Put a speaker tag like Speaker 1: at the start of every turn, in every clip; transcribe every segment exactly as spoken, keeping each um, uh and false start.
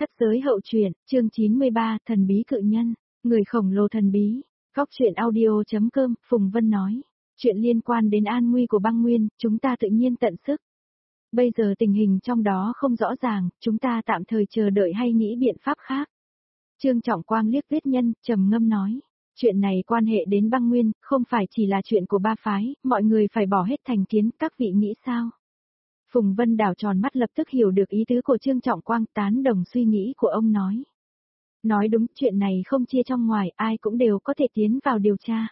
Speaker 1: Thất giới hậu truyện, chương chín mươi ba, thần bí cự nhân, người khổng lồ thần bí. Góc truyện audio chấm com, Phùng Vân nói. Chuyện liên quan đến an nguy của băng nguyên, chúng ta tự nhiên tận sức. Bây giờ tình hình trong đó không rõ ràng, chúng ta tạm thời chờ đợi hay nghĩ biện pháp khác. Trương Trọng Quang liếc Tuyết Nhân, trầm ngâm nói. Chuyện này quan hệ đến băng nguyên, không phải chỉ là chuyện của ba phái, mọi người phải bỏ hết thành kiến, các vị nghĩ sao? Phùng Vân đảo tròn mắt lập tức hiểu được ý tứ của Trương Trọng Quang, tán đồng suy nghĩ của ông nói. Nói đúng, chuyện này không chia trong ngoài, ai cũng đều có thể tiến vào điều tra.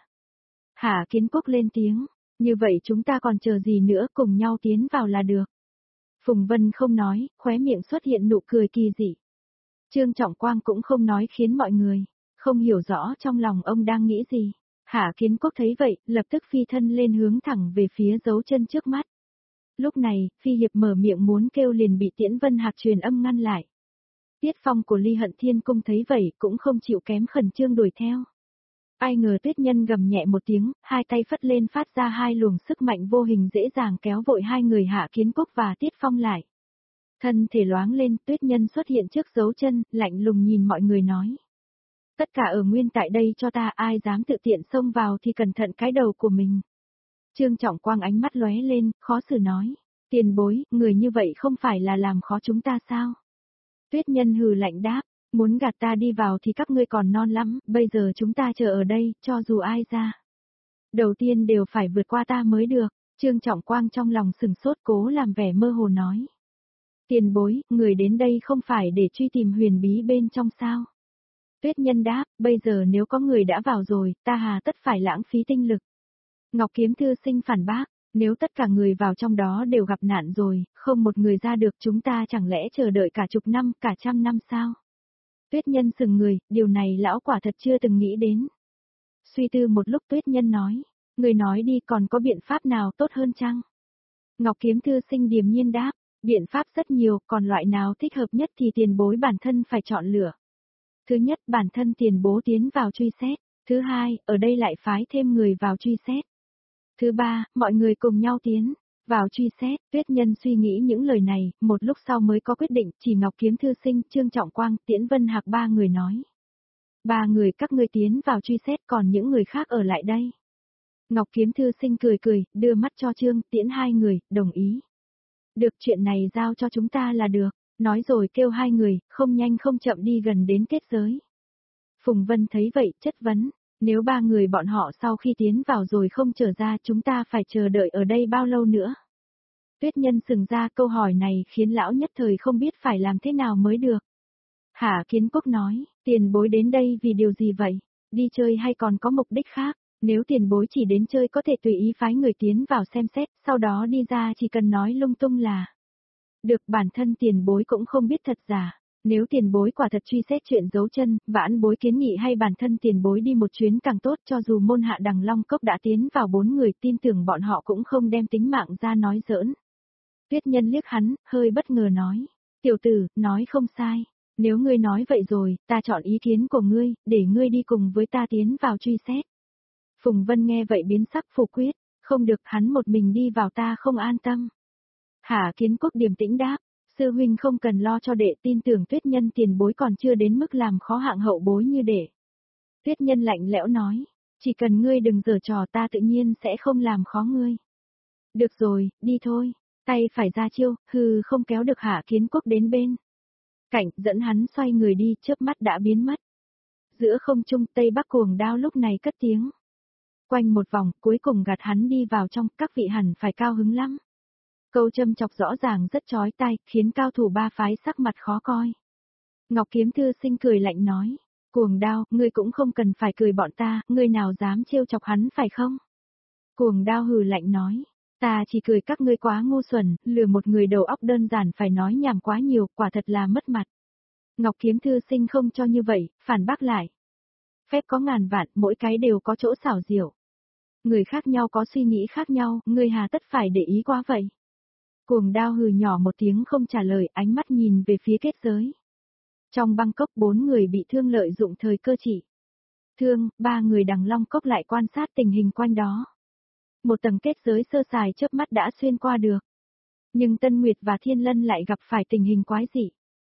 Speaker 1: Hạ Kiến Quốc lên tiếng, như vậy chúng ta còn chờ gì nữa, cùng nhau tiến vào là được. Phùng Vân không nói, khóe miệng xuất hiện nụ cười kỳ dị. Trương Trọng Quang cũng không nói khiến mọi người không hiểu rõ trong lòng ông đang nghĩ gì. Hạ Kiến Quốc thấy vậy, lập tức phi thân lên hướng thẳng về phía dấu chân trước mắt. Lúc này, Phi Hiệp mở miệng muốn kêu liền bị Tiễn Vân Hạc truyền âm ngăn lại. Tiết Phong của Ly Hận Thiên Cung thấy vậy cũng không chịu kém khẩn trương đuổi theo. Ai ngờ Tuyết Nhân gầm nhẹ một tiếng, hai tay phất lên phát ra hai luồng sức mạnh vô hình dễ dàng kéo vội hai người Hạ Kiến Quốc và Tiết Phong lại. Thân thể loáng lên, Tuyết Nhân xuất hiện trước dấu chân, lạnh lùng nhìn mọi người nói. Tất cả ở nguyên tại đây cho ta, ai dám tự tiện xông vào thì cẩn thận cái đầu của mình. Trương Trọng Quang ánh mắt lóe lên, khó xử nói. Tiền bối, người như vậy không phải là làm khó chúng ta sao? Tuyết Nhân hừ lạnh đáp, muốn gạt ta đi vào thì các ngươi còn non lắm, bây giờ chúng ta chờ ở đây, cho dù ai ra. Đầu tiên đều phải vượt qua ta mới được, Trương Trọng Quang trong lòng sừng sốt cố làm vẻ mơ hồ nói. Tiền bối, người đến đây không phải để truy tìm huyền bí bên trong sao? Tuyết Nhân đáp, bây giờ nếu có người đã vào rồi, ta hà tất phải lãng phí tinh lực. Ngọc Kiếm Thư Sinh phản bác, nếu tất cả người vào trong đó đều gặp nạn rồi, không một người ra được chúng ta chẳng lẽ chờ đợi cả chục năm, cả trăm năm sao? Tuyết Nhân sừng người, điều này lão quả thật chưa từng nghĩ đến. Suy tư một lúc Tuyết Nhân nói, người nói đi còn có biện pháp nào tốt hơn chăng? Ngọc Kiếm Thư Sinh điềm nhiên đáp, biện pháp rất nhiều, còn loại nào thích hợp nhất thì tiền bối bản thân phải chọn lựa. Thứ nhất, bản thân tiền bố tiến vào truy xét. Thứ hai, ở đây lại phái thêm người vào truy xét. Thứ ba, mọi người cùng nhau tiến vào truy xét. Tuyết Nhân suy nghĩ những lời này, một lúc sau mới có quyết định, chỉ Ngọc Kiếm Thư Sinh, Trương Trọng Quang, Tiễn Vân Hạc ba người nói. Ba người các ngươi tiến vào truy xét, còn những người khác ở lại đây. Ngọc Kiếm Thư Sinh cười cười, đưa mắt cho Trương, Tiễn hai người, đồng ý. Được, chuyện này giao cho chúng ta là được. Nói rồi kêu hai người, không nhanh không chậm đi gần đến kết giới. Phùng Vân thấy vậy, chất vấn, nếu ba người bọn họ sau khi tiến vào rồi không trở ra chúng ta phải chờ đợi ở đây bao lâu nữa? Tuyết Nhân sừng ra câu hỏi này khiến lão nhất thời không biết phải làm thế nào mới được. Hạ Kiến Quốc nói, tiền bối đến đây vì điều gì vậy? Đi chơi hay còn có mục đích khác? Nếu tiền bối chỉ đến chơi có thể tùy ý phái người tiến vào xem xét, sau đó đi ra chỉ cần nói lung tung là. Được, bản thân tiền bối cũng không biết thật giả. Nếu tiền bối quả thật truy xét chuyện giấu chân, vãn bối kiến nghị hay bản thân tiền bối đi một chuyến càng tốt, cho dù môn hạ Đằng Long Cốc đã tiến vào bốn người, tin tưởng bọn họ cũng không đem tính mạng ra nói giỡn. Tuyết Nhân liếc hắn, hơi bất ngờ nói. Tiểu tử, nói không sai. Nếu ngươi nói vậy rồi, ta chọn ý kiến của ngươi, để ngươi đi cùng với ta tiến vào truy xét. Phùng Vân nghe vậy biến sắc phủ quyết, không được, hắn một mình đi vào ta không an tâm. Hạ Kiến Quốc điềm tĩnh đáp, sư huynh không cần lo cho đệ, tin tưởng Tuyết Nhân tiền bối còn chưa đến mức làm khó hạng hậu bối như đệ. Tuyết Nhân lạnh lẽo nói, chỉ cần ngươi đừng giở trò ta tự nhiên sẽ không làm khó ngươi. Được rồi, đi thôi, tay phải ra chiêu, hừ không kéo được Hạ Kiến Quốc đến bên cạnh, dẫn hắn xoay người đi, chớp mắt đã biến mất. Giữa không trung Tây Bắc cuồng đao lúc này cất tiếng. Quanh một vòng, cuối cùng gạt hắn đi vào trong, các vị hẳn phải cao hứng lắm. Câu châm chọc rõ ràng rất chói tai, khiến cao thủ ba phái sắc mặt khó coi. Ngọc Kiếm Thư Sinh cười lạnh nói, cuồng đao, ngươi cũng không cần phải cười bọn ta, ngươi nào dám trêu chọc hắn phải không? Cuồng đao hừ lạnh nói, ta chỉ cười các ngươi quá ngu xuẩn, lừa một người đầu óc đơn giản phải nói nhảm quá nhiều, quả thật là mất mặt. Ngọc Kiếm Thư Sinh không cho như vậy, phản bác lại. Phép có ngàn vạn, mỗi cái đều có chỗ xảo diệu. Người khác nhau có suy nghĩ khác nhau, ngươi hà tất phải để ý quá vậy. Cuồng đao hừ nhỏ một tiếng không trả lời, ánh mắt nhìn về phía kết giới. Trong băng cốc bốn người bị thương lợi dụng thời cơ chỉ. Thương, ba người Đằng Long Cốc lại quan sát tình hình quanh đó. Một tầng kết giới sơ sài chớp mắt đã xuyên qua được. Nhưng Tân Nguyệt và Thiên Lân lại gặp phải tình hình quái dị.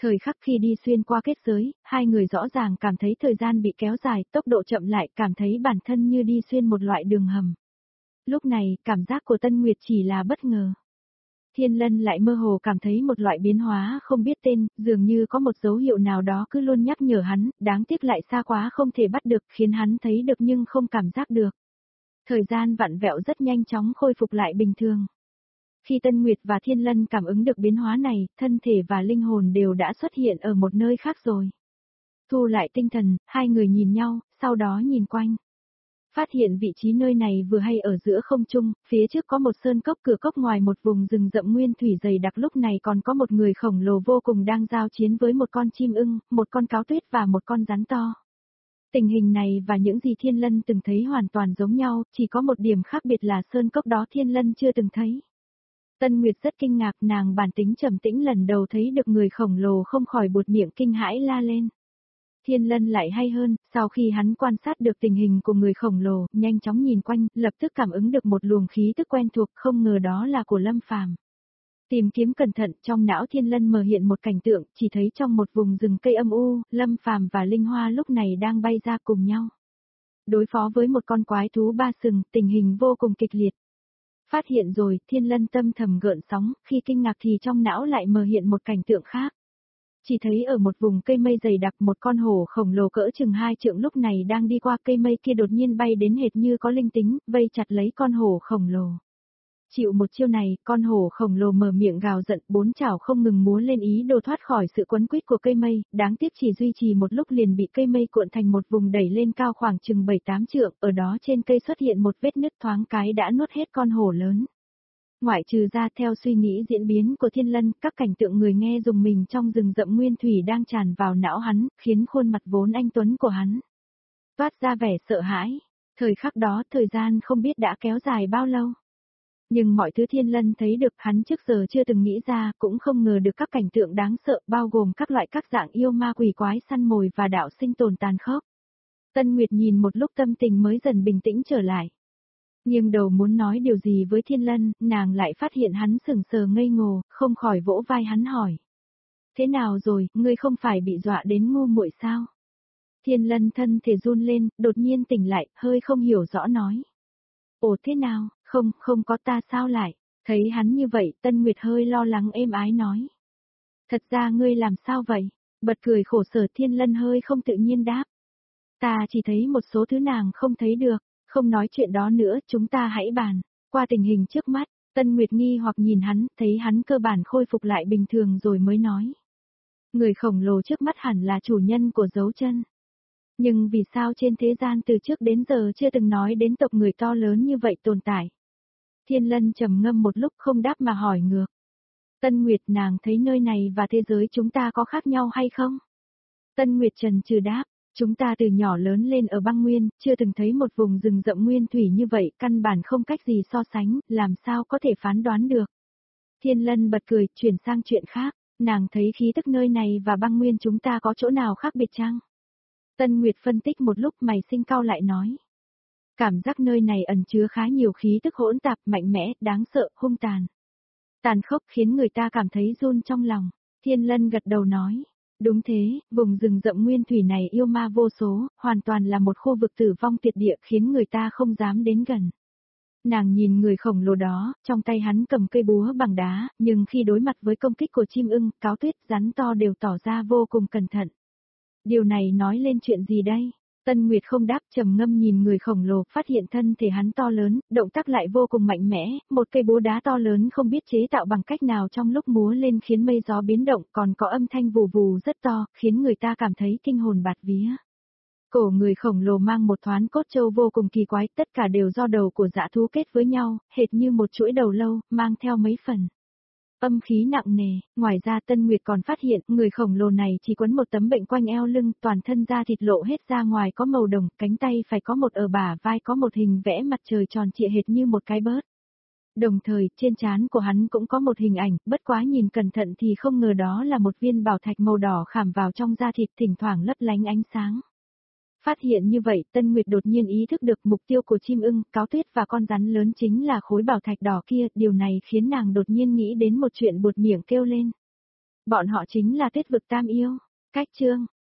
Speaker 1: Thời khắc khi đi xuyên qua kết giới, hai người rõ ràng cảm thấy thời gian bị kéo dài, tốc độ chậm lại, cảm thấy bản thân như đi xuyên một loại đường hầm. Lúc này, cảm giác của Tân Nguyệt chỉ là bất ngờ. Thiên Lân lại mơ hồ cảm thấy một loại biến hóa không biết tên, dường như có một dấu hiệu nào đó cứ luôn nhắc nhở hắn, đáng tiếc lại xa quá không thể bắt được, khiến hắn thấy được nhưng không cảm giác được. Thời gian vặn vẹo rất nhanh chóng khôi phục lại bình thường. Khi Tân Nguyệt và Thiên Lân cảm ứng được biến hóa này, thân thể và linh hồn đều đã xuất hiện ở một nơi khác rồi. Thu lại tinh thần, hai người nhìn nhau, sau đó nhìn quanh. Phát hiện vị trí nơi này vừa hay ở giữa không trung, phía trước có một sơn cốc, cửa cốc ngoài một vùng rừng rậm nguyên thủy dày đặc, lúc này còn có một người khổng lồ vô cùng đang giao chiến với một con chim ưng, một con cáo tuyết và một con rắn to. Tình hình này và những gì Thiên Lân từng thấy hoàn toàn giống nhau, chỉ có một điểm khác biệt là sơn cốc đó Thiên Lân chưa từng thấy. Tân Nguyệt rất kinh ngạc, nàng bản tính trầm tĩnh lần đầu thấy được người khổng lồ không khỏi buột miệng kinh hãi la lên. Thiên Lân lại hay hơn, sau khi hắn quan sát được tình hình của người khổng lồ, nhanh chóng nhìn quanh, lập tức cảm ứng được một luồng khí tức quen thuộc, không ngờ đó là của Lâm Phàm. Tìm kiếm cẩn thận, trong não Thiên Lân mờ hiện một cảnh tượng, chỉ thấy trong một vùng rừng cây âm u, Lâm Phàm và Linh Hoa lúc này đang bay ra cùng nhau. Đối phó với một con quái thú ba sừng, tình hình vô cùng kịch liệt. Phát hiện rồi, Thiên Lân tâm thầm gợn sóng, khi kinh ngạc thì trong não lại mờ hiện một cảnh tượng khác. Chỉ thấy ở một vùng cây mây dày đặc, một con hổ khổng lồ cỡ chừng hai trượng lúc này đang đi qua cây mây kia, đột nhiên bay đến hệt như có linh tính, vây chặt lấy con hổ khổng lồ. Chịu một chiêu này, con hổ khổng lồ mở miệng gào giận, bốn chảo không ngừng múa lên ý đồ thoát khỏi sự quấn quýt của cây mây, đáng tiếc chỉ duy trì một lúc liền bị cây mây cuộn thành một vùng đẩy lên cao khoảng chừng bảy tám trượng, ở đó trên cây xuất hiện một vết nứt, thoáng cái đã nuốt hết con hổ lớn. Ngoại trừ ra, theo suy nghĩ diễn biến của Thiên Lân, các cảnh tượng người nghe rùng mình trong rừng rậm nguyên thủy đang tràn vào não hắn, khiến khuôn mặt vốn anh tuấn của hắn toát ra vẻ sợ hãi. Thời khắc đó, thời gian không biết đã kéo dài bao lâu. Nhưng mọi thứ Thiên Lân thấy được hắn trước giờ chưa từng nghĩ ra, cũng không ngờ được các cảnh tượng đáng sợ, bao gồm các loại các dạng yêu ma quỷ quái săn mồi và đạo sinh tồn tàn khốc. Tân Nguyệt nhìn một lúc tâm tình mới dần bình tĩnh trở lại. Nhưng đầu muốn nói điều gì với Thiên Lân, nàng lại phát hiện hắn sững sờ ngây ngô, không khỏi vỗ vai hắn hỏi. Thế nào rồi, ngươi không phải bị dọa đến ngu muội sao? Thiên Lân thân thể run lên, đột nhiên tỉnh lại, hơi không hiểu rõ nói. Ồ thế nào, không, không có, ta sao lại? Thấy hắn như vậy, Tân Nguyệt hơi lo lắng êm ái nói. Thật ra ngươi làm sao vậy? Bật cười khổ sở. Thiên Lân hơi không tự nhiên đáp. Ta chỉ thấy một số thứ nàng không thấy được. Không nói chuyện đó nữa, chúng ta hãy bàn. Qua tình hình trước mắt, Tân Nguyệt nghi hoặc nhìn hắn, thấy hắn cơ bản khôi phục lại bình thường rồi mới nói. Người khổng lồ trước mắt hẳn là chủ nhân của dấu chân. Nhưng vì sao trên thế gian từ trước đến giờ chưa từng nói đến tộc người to lớn như vậy tồn tại? Thiên Lân trầm ngâm một lúc không đáp mà hỏi ngược. Tân Nguyệt, nàng thấy nơi này và thế giới chúng ta có khác nhau hay không? Tân Nguyệt trần trừ đáp. Chúng ta từ nhỏ lớn lên ở băng nguyên, chưa từng thấy một vùng rừng rậm nguyên thủy như vậy, căn bản không cách gì so sánh, làm sao có thể phán đoán được. Thiên Lân bật cười, chuyển sang chuyện khác, nàng thấy khí tức nơi này và băng nguyên chúng ta có chỗ nào khác biệt chăng? Tân Nguyệt phân tích một lúc, mày sinh cau lại nói. Cảm giác nơi này ẩn chứa khá nhiều khí tức hỗn tạp, mạnh mẽ, đáng sợ, hung tàn. Tàn khốc khiến người ta cảm thấy run trong lòng. Thiên Lân gật đầu nói. Đúng thế, vùng rừng rậm nguyên thủy này yêu ma vô số, hoàn toàn là một khu vực tử vong tuyệt địa, khiến người ta không dám đến gần. Nàng nhìn người khổng lồ đó, trong tay hắn cầm cây búa bằng đá, nhưng khi đối mặt với công kích của chim ưng, cáo tuyết, rắn to đều tỏ ra vô cùng cẩn thận. Điều này nói lên chuyện gì đây? Tân Nguyệt không đáp, trầm ngâm nhìn người khổng lồ, phát hiện thân thể hắn to lớn, động tác lại vô cùng mạnh mẽ, một cây búa đá to lớn không biết chế tạo bằng cách nào trong lúc múa lên khiến mây gió biến động, còn có âm thanh vù vù rất to, khiến người ta cảm thấy kinh hồn bạt vía. Cổ người khổng lồ mang một thoáng cốt trâu vô cùng kỳ quái, tất cả đều do đầu của dã thú kết với nhau, hệt như một chuỗi đầu lâu, mang theo mấy phần âm khí nặng nề. Ngoài ra Tân Nguyệt còn phát hiện, người khổng lồ này chỉ quấn một tấm bệnh quanh eo lưng, toàn thân da thịt lộ hết ra ngoài có màu đồng, cánh tay phải có một ở bả vai có một hình vẽ mặt trời tròn trịa hệt như một cái bớt. Đồng thời, trên trán của hắn cũng có một hình ảnh, bất quá nhìn cẩn thận thì không ngờ đó là một viên bảo thạch màu đỏ khảm vào trong da thịt, thỉnh thoảng lấp lánh ánh sáng. Phát hiện như vậy, Tân Nguyệt đột nhiên ý thức được mục tiêu của chim ưng, cáo tuyết và con rắn lớn chính là khối bảo thạch đỏ kia, điều này khiến nàng đột nhiên nghĩ đến một chuyện buột miệng kêu lên. Bọn họ chính là Tuyết vực Tam yêu. Cách chương